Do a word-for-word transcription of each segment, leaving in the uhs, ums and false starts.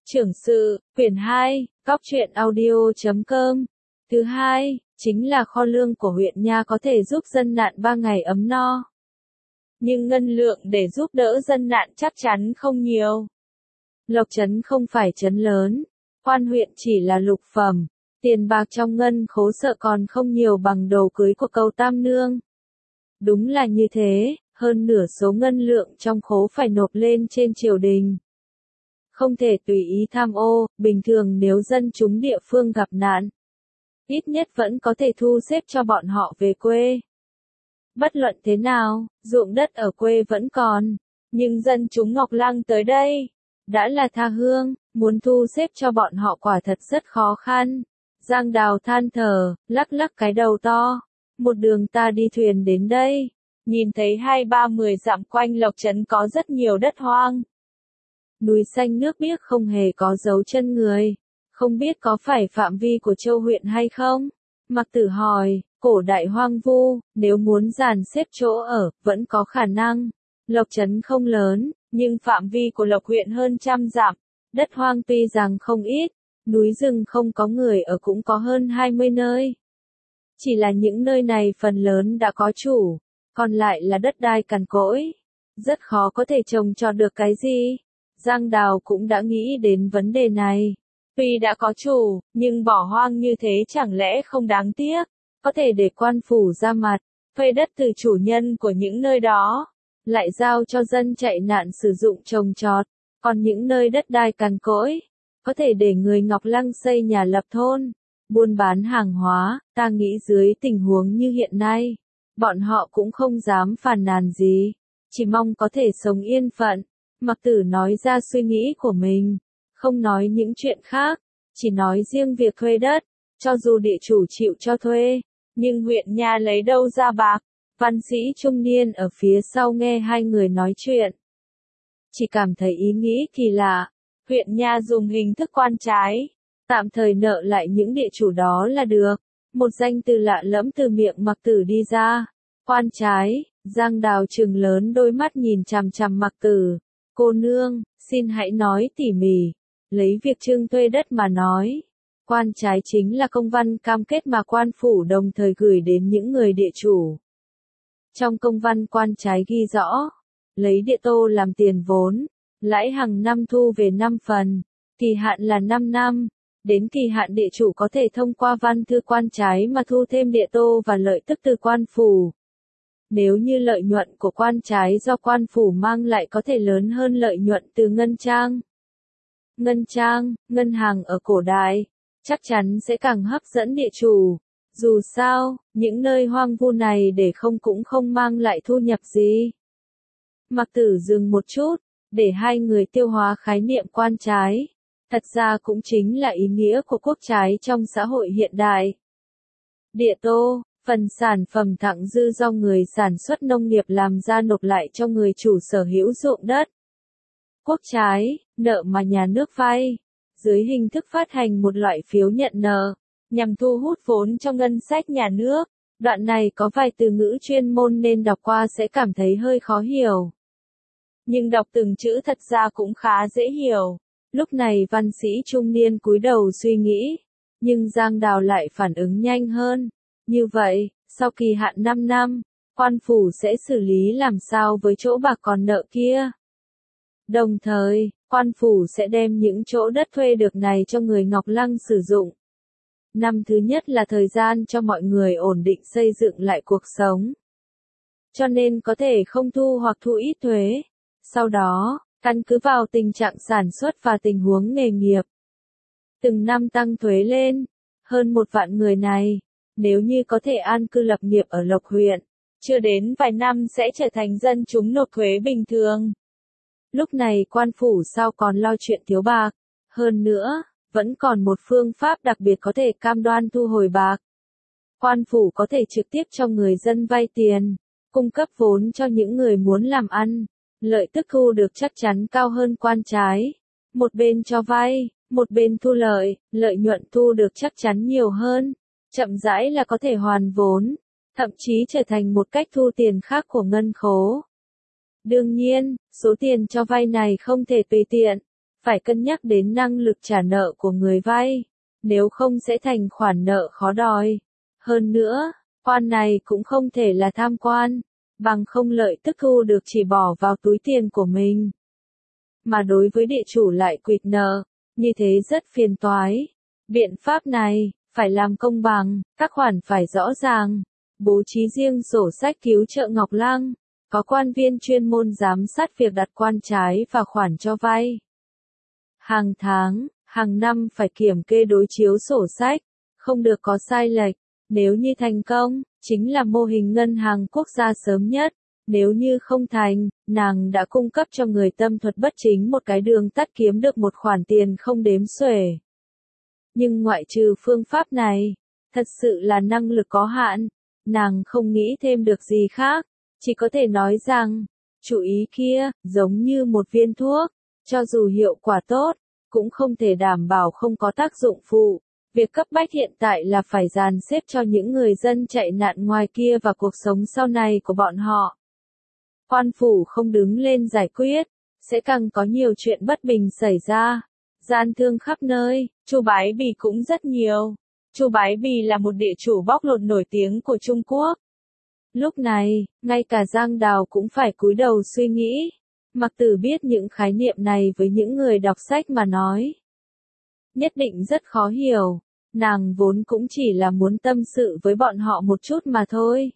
Trưởng sự, quyển hai, góc truyện audio chấm com. Thứ hai, chính là kho lương của huyện nha có thể giúp dân nạn ba ngày ấm no. Nhưng ngân lượng để giúp đỡ dân nạn chắc chắn không nhiều. Lộc trấn không phải trấn lớn, quan huyện chỉ là lục phẩm, tiền bạc trong ngân khố sợ còn không nhiều bằng đồ cưới của cầu tam nương. Đúng là như thế, hơn nửa số ngân lượng trong khố phải nộp lên trên triều đình. Không thể tùy ý tham ô, bình thường nếu dân chúng địa phương gặp nạn, ít nhất vẫn có thể thu xếp cho bọn họ về quê. Bất luận thế nào, ruộng đất ở quê vẫn còn, nhưng dân chúng Ngọc Lăng tới đây, đã là tha hương, muốn thu xếp cho bọn họ quả thật rất khó khăn. Giang Đào than thở, lắc lắc cái đầu to, một đường ta đi thuyền đến đây, nhìn thấy hai ba mười dặm quanh Lộc trấn có rất nhiều đất hoang. Núi xanh nước biếc không hề có dấu chân người, không biết có phải phạm vi của châu huyện hay không? Mặc Tử hỏi, cổ đại hoang vu, nếu muốn dàn xếp chỗ ở, vẫn có khả năng. Lộc trấn không lớn, nhưng phạm vi của Lộc huyện hơn trăm dặm, đất hoang tuy rằng không ít, núi rừng không có người ở cũng có hơn hai mươi nơi. Chỉ là những nơi này phần lớn đã có chủ, còn lại là đất đai cằn cỗi, rất khó có thể trồng trọt được cái gì. Giang Đào cũng đã nghĩ đến vấn đề này. Tuy đã có chủ, nhưng bỏ hoang như thế chẳng lẽ không đáng tiếc, có thể để quan phủ ra mặt, thuê đất từ chủ nhân của những nơi đó, lại giao cho dân chạy nạn sử dụng trồng trọt, còn những nơi đất đai cằn cỗi, có thể để người Ngọc Lăng xây nhà lập thôn, buôn bán hàng hóa. Ta nghĩ dưới tình huống như hiện nay, bọn họ cũng không dám phàn nàn gì, chỉ mong có thể sống yên phận. Mặc Tử nói ra suy nghĩ của mình, không nói những chuyện khác, chỉ nói riêng việc thuê đất, cho dù địa chủ chịu cho thuê, nhưng huyện nha lấy đâu ra bạc. Văn sĩ trung niên ở phía sau nghe hai người nói chuyện, chỉ cảm thấy ý nghĩ kỳ lạ. Huyện nha dùng hình thức quan trái, tạm thời nợ lại những địa chủ đó là được. Một danh từ lạ lẫm từ miệng Mặc Tử đi ra. Quan trái. Giang Đào trừng lớn đôi mắt nhìn chằm chằm Mặc Tử. Cô nương, xin hãy nói tỉ mỉ. Lấy việc trưng thuê đất mà nói. Quan trái chính là công văn cam kết mà quan phủ đồng thời gửi đến những người địa chủ. Trong công văn quan trái ghi rõ, lấy địa tô làm tiền vốn, lãi hàng năm thu về năm phần, kỳ hạn là năm năm, đến kỳ hạn địa chủ có thể thông qua văn thư quan trái mà thu thêm địa tô và lợi tức từ quan phủ. Nếu như lợi nhuận của quan trái do quan phủ mang lại có thể lớn hơn lợi nhuận từ ngân trang. Ngân trang, ngân hàng ở cổ đại, chắc chắn sẽ càng hấp dẫn địa chủ. Dù sao, những nơi hoang vu này để không cũng không mang lại thu nhập gì. Mặc Tử dừng một chút, để hai người tiêu hóa khái niệm quan trái. Thật ra cũng chính là ý nghĩa của quốc trái trong xã hội hiện đại. Địa tô, phần sản phẩm thặng dư do người sản xuất nông nghiệp làm ra nộp lại cho người chủ sở hữu ruộng đất. Quốc trái, nợ mà nhà nước vay, dưới hình thức phát hành một loại phiếu nhận nợ, nhằm thu hút vốn cho ngân sách nhà nước. Đoạn này có vài từ ngữ chuyên môn nên đọc qua sẽ cảm thấy hơi khó hiểu. Nhưng đọc từng chữ thật ra cũng khá dễ hiểu. Lúc này văn sĩ trung niên cúi đầu suy nghĩ, nhưng Giang Đào lại phản ứng nhanh hơn. Như vậy, sau kỳ hạn năm năm, quan phủ sẽ xử lý làm sao với chỗ bạc còn nợ kia? Đồng thời, quan phủ sẽ đem những chỗ đất thuê được này cho người Ngọc Lăng sử dụng. Năm thứ nhất là thời gian cho mọi người ổn định xây dựng lại cuộc sống. Cho nên có thể không thu hoặc thu ít thuế. Sau đó, căn cứ vào tình trạng sản xuất và tình huống nghề nghiệp, từng năm tăng thuế lên. Hơn một vạn người này, nếu như có thể an cư lập nghiệp ở Lộc huyện, chưa đến vài năm sẽ trở thành dân chúng nộp thuế bình thường. Lúc này quan phủ sao còn lo chuyện thiếu bạc. Hơn nữa, vẫn còn một phương pháp đặc biệt có thể cam đoan thu hồi bạc. Quan phủ có thể trực tiếp cho người dân vay tiền, cung cấp vốn cho những người muốn làm ăn. Lợi tức thu được chắc chắn cao hơn quan trái. Một bên cho vay, một bên thu lợi, lợi nhuận thu được chắc chắn nhiều hơn. Chậm rãi là có thể hoàn vốn, thậm chí trở thành một cách thu tiền khác của ngân khố. Đương nhiên, số tiền cho vay này không thể tùy tiện, phải cân nhắc đến năng lực trả nợ của người vay, nếu không sẽ thành khoản nợ khó đòi. Hơn nữa, quan này cũng không thể là tham quan, bằng không lợi tức thu được chỉ bỏ vào túi tiền của mình. Mà đối với địa chủ lại quỵt nợ, như thế rất phiền toái. Biện pháp này, phải làm công bằng, các khoản phải rõ ràng, bố trí riêng sổ sách cứu trợ Ngọc Lăng, có quan viên chuyên môn giám sát việc đặt quan trái và khoản cho vay. Hàng tháng, hàng năm phải kiểm kê đối chiếu sổ sách, không được có sai lệch. Nếu như thành công, chính là mô hình ngân hàng quốc gia sớm nhất. Nếu như không thành, nàng đã cung cấp cho người tâm thuật bất chính một cái đường tắt kiếm được một khoản tiền không đếm xuể. Nhưng ngoại trừ phương pháp này, thật sự là năng lực có hạn, nàng không nghĩ thêm được gì khác, chỉ có thể nói rằng, chủ ý kia, giống như một viên thuốc, cho dù hiệu quả tốt, cũng không thể đảm bảo không có tác dụng phụ. Việc cấp bách hiện tại là phải dàn xếp cho những người dân chạy nạn ngoài kia và cuộc sống sau này của bọn họ. Quan phủ không đứng lên giải quyết, sẽ càng có nhiều chuyện bất bình xảy ra. Gian thương khắp nơi, Chu Bái Bì cũng rất nhiều. Chu Bái Bì là một địa chủ bóc lột nổi tiếng của Trung Quốc. Lúc này, ngay cả Giang Đào cũng phải cúi đầu suy nghĩ. Mặc Tử biết những khái niệm này với những người đọc sách mà nói, nhất định rất khó hiểu. Nàng vốn cũng chỉ là muốn tâm sự với bọn họ một chút mà thôi.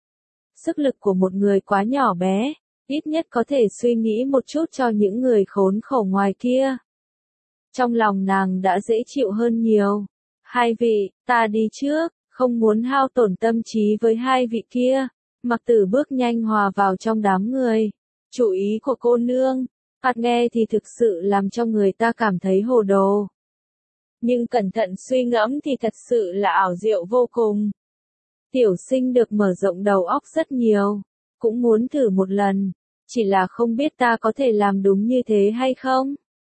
Sức lực của một người quá nhỏ bé, ít nhất có thể suy nghĩ một chút cho những người khốn khổ ngoài kia. Trong lòng nàng đã dễ chịu hơn nhiều. Hai vị, ta đi trước, không muốn hao tổn tâm trí với hai vị kia. Mặc Tử bước nhanh hòa vào trong đám người. Chủ ý của cô nương, hạt nghe thì thực sự làm cho người ta cảm thấy hồ đồ. Nhưng cẩn thận suy ngẫm thì thật sự là ảo diệu vô cùng. Tiểu Sinh được mở rộng đầu óc rất nhiều, cũng muốn thử một lần, chỉ là không biết ta có thể làm đúng như thế hay không.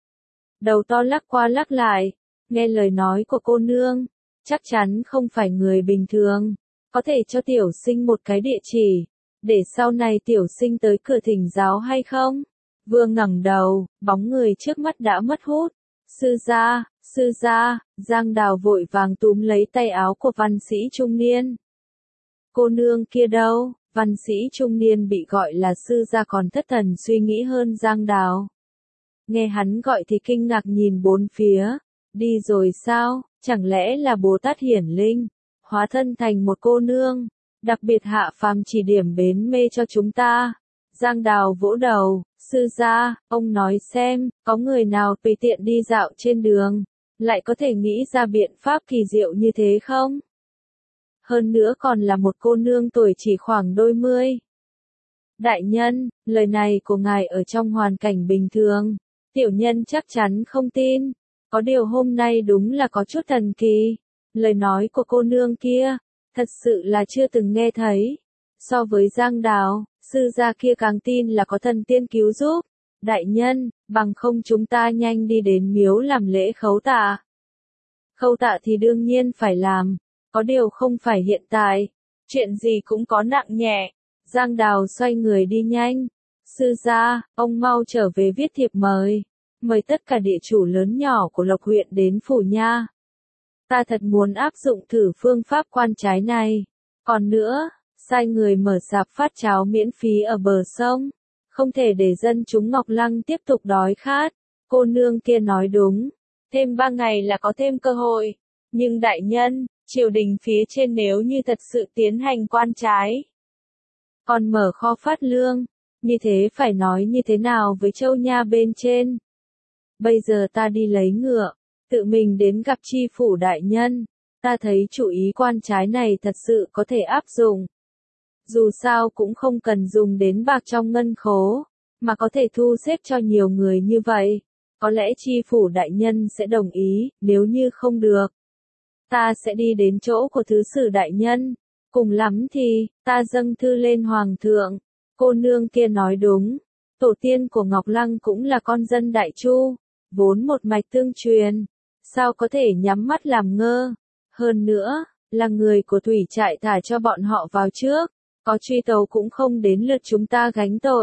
Đầu to lắc qua lắc lại, nghe lời nói của cô nương, chắc chắn không phải người bình thường, có thể cho Tiểu Sinh một cái địa chỉ, để sau này Tiểu Sinh tới cửa thỉnh giáo hay không? Vừa ngẩng đầu, bóng người trước mắt đã mất hút. Sư gia, sư gia, Giang Đào vội vàng túm lấy tay áo của văn sĩ trung niên. Cô nương kia đâu? Văn sĩ trung niên bị gọi là sư gia còn thất thần suy nghĩ hơn Giang Đào. Nghe hắn gọi thì kinh ngạc nhìn bốn phía. Đi rồi sao? Chẳng lẽ là Bồ Tát Hiển Linh, hóa thân thành một cô nương, đặc biệt hạ phàm chỉ điểm bến mê cho chúng ta? Giang Đào vỗ đầu, sư gia, ông nói xem, có người nào tùy tiện đi dạo trên đường, lại có thể nghĩ ra biện pháp kỳ diệu như thế không? Hơn nữa còn là một cô nương tuổi chỉ khoảng đôi mươi. Đại nhân, lời này của ngài ở trong hoàn cảnh bình thường, tiểu nhân chắc chắn không tin, có điều hôm nay đúng là có chút thần kỳ. Lời nói của cô nương kia, thật sự là chưa từng nghe thấy. So với Giang Đào, sư gia kia càng tin là có thần tiên cứu giúp. Đại nhân, bằng không chúng ta nhanh đi đến miếu làm lễ khấu tạ. Khấu tạ thì đương nhiên phải làm, có điều không phải hiện tại. Chuyện gì cũng có nặng nhẹ. Giang Đào xoay người đi nhanh. Sư gia, ông mau trở về viết thiệp mời. Mời tất cả địa chủ lớn nhỏ của Lộc huyện đến phủ nha. Ta thật muốn áp dụng thử phương pháp quan trái này. Còn nữa, sai người mở sạp phát cháo miễn phí ở bờ sông. Không thể để dân chúng Ngọc Lăng tiếp tục đói khát. Cô nương kia nói đúng. Thêm ba ngày là có thêm cơ hội. Nhưng đại nhân, triều đình phía trên nếu như thật sự tiến hành quan trái, còn mở kho phát lương, như thế phải nói như thế nào với châu nha bên trên? Bây giờ ta đi lấy ngựa, tự mình đến gặp tri phủ đại nhân. Ta thấy chủ ý quan trái này thật sự có thể áp dụng. Dù sao cũng không cần dùng đến bạc trong ngân khố, mà có thể thu xếp cho nhiều người như vậy. Có lẽ tri phủ đại nhân sẽ đồng ý, nếu như không được, ta sẽ đi đến chỗ của thứ sử đại nhân. Cùng lắm thì, ta dâng thư lên hoàng thượng. Cô nương kia nói đúng. Tổ tiên của Ngọc Lăng cũng là con dân Đại Chu, vốn một mạch tương truyền. Sao có thể nhắm mắt làm ngơ? Hơn nữa, là người của thủy trại thả cho bọn họ vào trước. Có truy tấu cũng không đến lượt chúng ta gánh tội.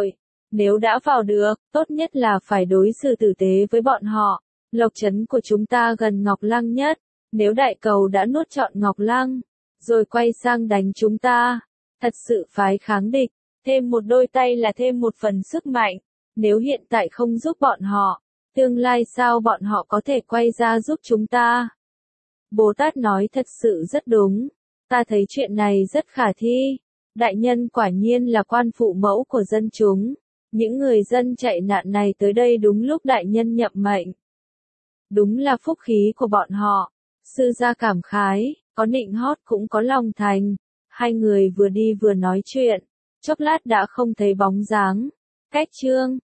Nếu đã vào được, tốt nhất là phải đối xử tử tế với bọn họ. Lộc trấn của chúng ta gần Ngọc Lăng nhất. Nếu đại cầu đã nuốt trọn Ngọc Lăng, rồi quay sang đánh chúng ta, thật sự phái kháng địch, thêm một đôi tay là thêm một phần sức mạnh. Nếu hiện tại không giúp bọn họ, tương lai sao bọn họ có thể quay ra giúp chúng ta? Bồ Tát nói thật sự rất đúng. Ta thấy chuyện này rất khả thi. Đại nhân quả nhiên là quan phụ mẫu của dân chúng. Những người dân chạy nạn này tới đây đúng lúc đại nhân nhậm mệnh. Đúng là phúc khí của bọn họ. Sư gia cảm khái, có nịnh hót cũng có lòng thành. Hai người vừa đi vừa nói chuyện. Chốc lát đã không thấy bóng dáng. Cách chương